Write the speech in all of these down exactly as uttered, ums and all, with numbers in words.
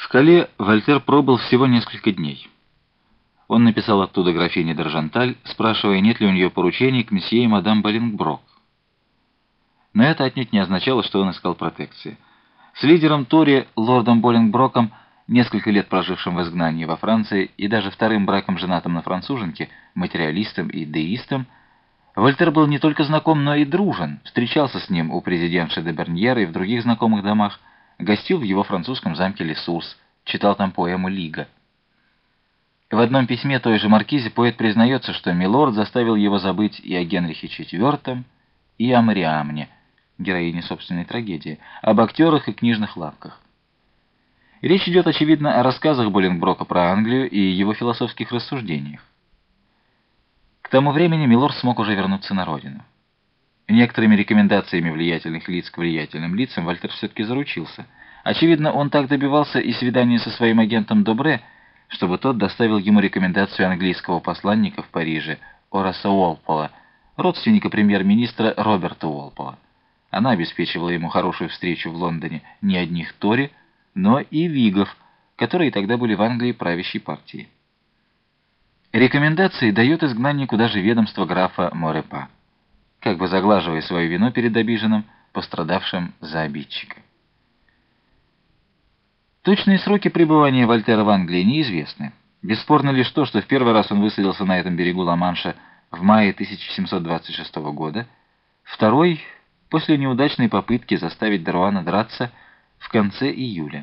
В Кале Вольтер пробыл всего несколько дней. Он написал оттуда графине Даржанталь, спрашивая, нет ли у нее поручений к месье и мадам Боlingbroke. Но это отнюдь не означало, что он искал протекции. С лидером Тори, лордом Боlingbroke'ом, несколько лет прожившим в изгнании во Франции и даже вторым браком женатым на француженке, материалистом и деистом, Вольтер был не только знаком, но и дружен, встречался с ним у президентши де Берньера и в других знакомых домах, гостил в его французском замке Лесурс, читал там поэму «Лига». В одном письме той же маркизе поэт признается, что милорд заставил его забыть и о Генрихе четвёртом, и о Мариамне, героине собственной трагедии, об актерах и книжных лавках. Речь идет, очевидно, о рассказах Боlingbroke про Англию и его философских рассуждениях. К тому времени милорд смог уже вернуться на родину. Некоторыми рекомендациями влиятельных лиц к влиятельным лицам Вольтер все-таки заручился. Очевидно, он так добивался и свидания со своим агентом Добре, чтобы тот доставил ему рекомендацию английского посланника в Париже Ораса Уолпола, родственника премьер-министра Роберта Уолпола. Она обеспечивала ему хорошую встречу в Лондоне не одних Тори, но и Вигов, которые тогда были в Англии правящей партией. Рекомендации дает изгнаннику даже ведомство графа Морепа, как бы заглаживая свою вину перед обиженным, пострадавшим за обидчика. Точные сроки пребывания Вольтера в Англии неизвестны. Бесспорно лишь то, что в первый раз он высадился на этом берегу Ла-Манша в мае тысяча семьсот двадцать шестого года, второй — после неудачной попытки заставить Деруана драться в конце июля.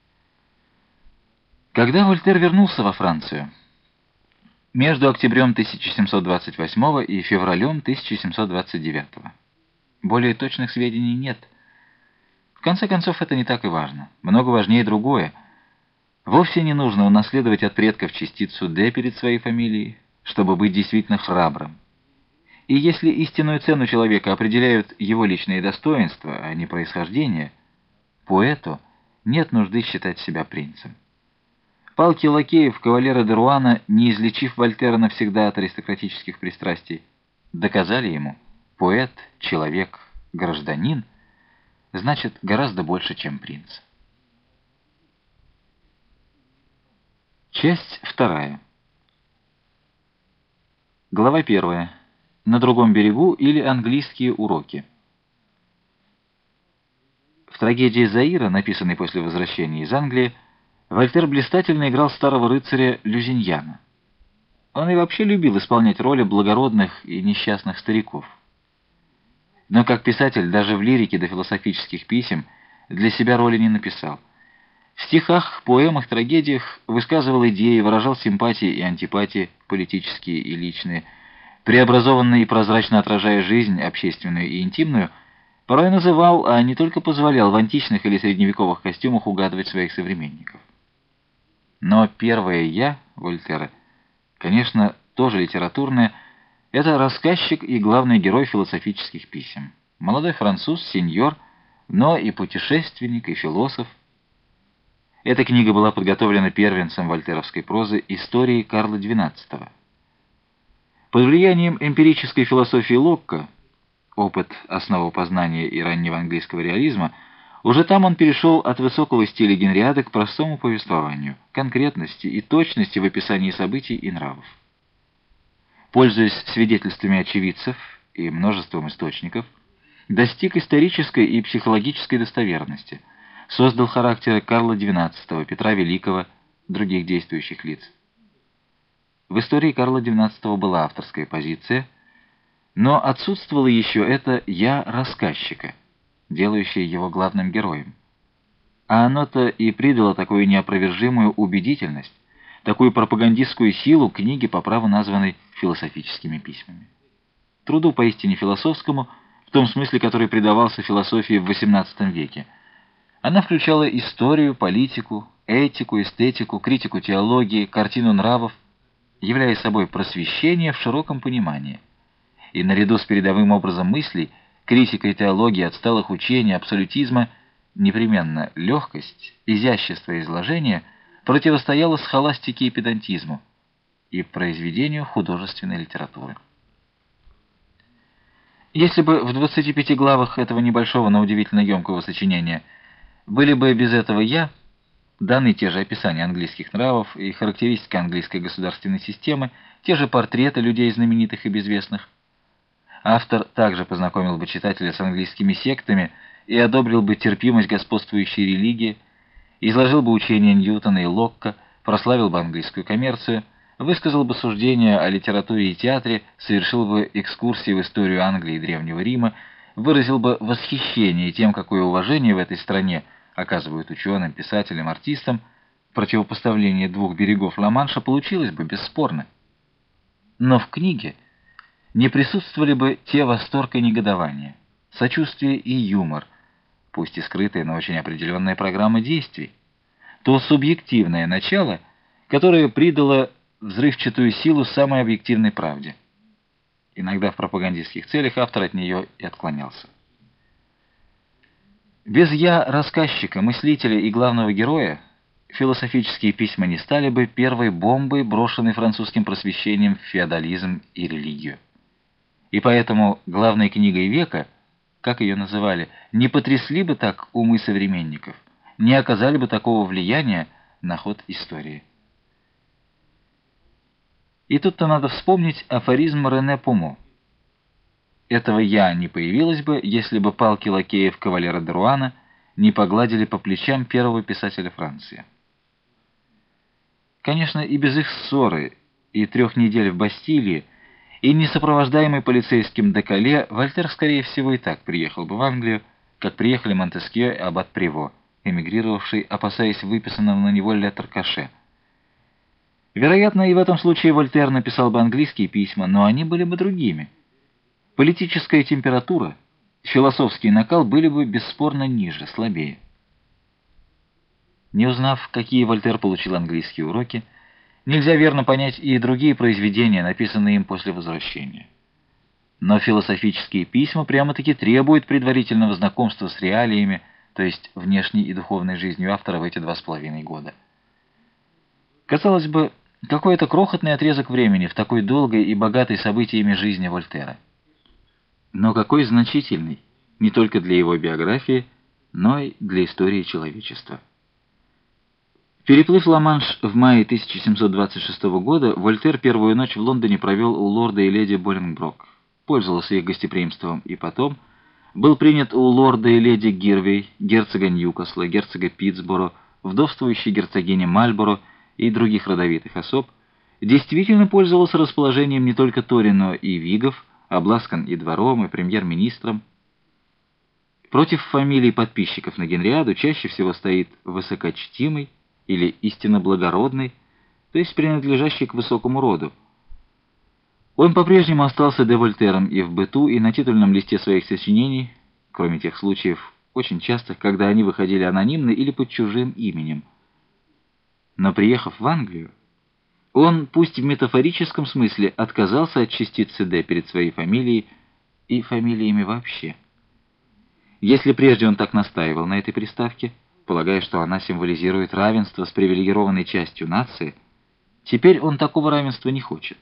Когда Вольтер вернулся во Францию? Между октябрем тысяча семьсот двадцать восьмого и февралем тысяча семьсот двадцать девятого. Более точных сведений нет. В конце концов, это не так и важно. Много важнее другое. Вовсе не нужно унаследовать от предков частицу «Д» перед своей фамилией, чтобы быть действительно храбрым. И если истинную цену человека определяют его личные достоинства, а не происхождение, поэту нет нужды считать себя принцем. Палки лакеев кавалера Деруана, не излечив Вольтера навсегда от аристократических пристрастий, доказали ему: поэт, человек, гражданин значит гораздо больше, чем принц. Часть вторая. Глава первая. На другом берегу или английские уроки. В трагедии Заира, написанной после возвращения из Англии, Вольтер блистательно играл старого рыцаря Люзиньяна. Он и вообще любил исполнять роли благородных и несчастных стариков. Но как писатель даже в лирике до философических писем для себя роли не написал. В стихах, поэмах, трагедиях высказывал идеи, выражал симпатии и антипатии, политические и личные, преобразованно и прозрачно отражая жизнь, общественную и интимную, порой называл, а не только позволял в античных или средневековых костюмах угадывать своих современников. Но первое «я» Вольтера, конечно, тоже литературное, это рассказчик и главный герой философических писем. Молодой француз, сеньор, но и путешественник, и философ. Эта книга была подготовлена первенцем вольтеровской прозы истории Карла двенадцатого. Под влиянием эмпирической философии Локка, опыт основопознания и раннего английского реализма, уже там он перешел от высокого стиля Генриады к простому повествованию, конкретности и точности в описании событий и нравов. Пользуясь свидетельствами очевидцев и множеством источников, достиг исторической и психологической достоверности, создал характеры Карла двенадцатого, Петра Великого, других действующих лиц. В истории Карла двенадцатого была авторская позиция, но отсутствовало еще это «я» рассказчика, делающее его главным героем. А оно-то и придало такую неопровержимую убедительность, такую пропагандистскую силу книге, по праву названной философическими письмами. Труду поистине философскому, в том смысле, который придавался философии в восемнадцатом веке. Она включала историю, политику, этику, эстетику, критику теологии, картину нравов, являя собой просвещение в широком понимании. И наряду с передовым образом мыслей, критикой теологии, отсталых учений, абсолютизма, непременно легкость, изящество изложения противостояло схоластике и педантизму и произведению художественной литературы. Если бы в двадцати пяти главах этого небольшого, но удивительно емкого сочинения были бы без этого «я», даны те же описания английских нравов и характеристика английской государственной системы, те же портреты людей знаменитых и безвестных. Автор также познакомил бы читателя с английскими сектами и одобрил бы терпимость господствующей религии, изложил бы учения Ньютона и Локка, прославил бы английскую коммерцию, высказал бы суждения о литературе и театре, совершил бы экскурсии в историю Англии и Древнего Рима, выразил бы восхищение тем, какое уважение в этой стране оказывают ученым, писателям, артистам, противопоставление двух берегов Ла-Манша получилось бы бесспорно. Но в книге не присутствовали бы те восторг и негодование, сочувствие и юмор, пусть и скрытая, но очень определенная программа действий, то субъективное начало, которое придало взрывчатую силу самой объективной правде. Иногда в пропагандистских целях автор от нее и отклонялся. Без «я» рассказчика, мыслителя и главного героя философические письма не стали бы первой бомбой, брошенной французским просвещением в феодализм и религию. И поэтому главной книгой века, как ее называли, не потрясли бы так умы современников, не оказали бы такого влияния на ход истории. И тут-то надо вспомнить афоризм Рене Пумо. Этого «я» не появилось бы, если бы палки лакеев кавалера де Руана не погладили по плечам первого писателя Франции. Конечно, и без их ссоры, и трех недель в Бастилии, и не сопровождаемый полицейским Декале, Вольтер, скорее всего, и так приехал бы в Англию, как приехали Монтескье и аббат Приво, эмигрировавший, опасаясь выписанного на него леттер-каше. Вероятно, и в этом случае Вольтер написал бы английские письма, но они были бы другими. Политическая температура, философский накал были бы бесспорно ниже, слабее. Не узнав, какие Вольтер получил английские уроки, нельзя верно понять и другие произведения, написанные им после возвращения. Но философические письма прямо-таки требуют предварительного знакомства с реалиями, то есть внешней и духовной жизнью автора в эти два с половиной года. Казалось бы, какой-то крохотный отрезок времени в такой долгой и богатой событиями жизни Вольтера. Но какой значительный, не только для его биографии, но и для истории человечества. Переплыв Ла-Манш в мае тысяча семьсот двадцать шестого года, Вольтер первую ночь в Лондоне провел у лорда и леди Болингброк, пользовался их гостеприимством и потом был принят у лорда и леди Гирвей, герцога Ньюкасла, герцога Питтсборо, вдовствующей герцогини Мальборо и других родовитых особ, действительно пользовался расположением не только Торино и Вигов, обласкан и двором, и премьер-министром. Против фамилий подписчиков на Генриаду чаще всего стоит высокочтимый или истинно благородный, то есть принадлежащий к высокому роду. Он по-прежнему остался де Вольтером и в быту, и на титульном листе своих сочинений, кроме тех случаев, очень частых, когда они выходили анонимно или под чужим именем. Но приехав в Англию, он, пусть в метафорическом смысле, отказался от частицы «Д» перед своей фамилией и фамилиями вообще. Если прежде он так настаивал на этой приставке, полагая, что она символизирует равенство с привилегированной частью нации, теперь он такого равенства не хочет.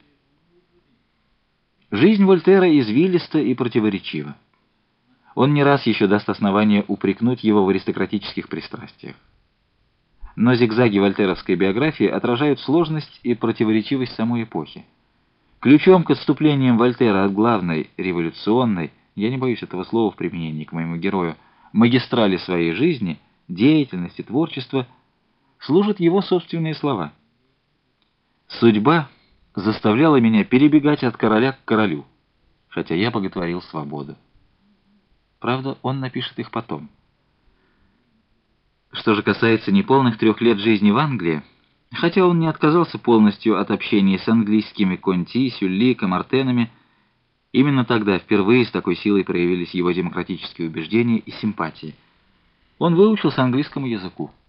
Жизнь Вольтера извилиста и противоречива. Он не раз еще даст основание упрекнуть его в аристократических пристрастиях. Но зигзаги вольтеровской биографии отражают сложность и противоречивость самой эпохи. Ключом к отступлениям Вольтера от главной, революционной, я не боюсь этого слова в применении к моему герою, магистрали своей жизни, деятельности, творчества, служат его собственные слова. «Судьба заставляла меня перебегать от короля к королю, хотя я боготворил свободу». Правда, он напишет их потом. Что же касается неполных трех лет жизни в Англии, хотя он не отказался полностью от общения с английскими Конти, Сюлли, Камартенами, именно тогда впервые с такой силой проявились его демократические убеждения и симпатии. Он выучился английскому языку.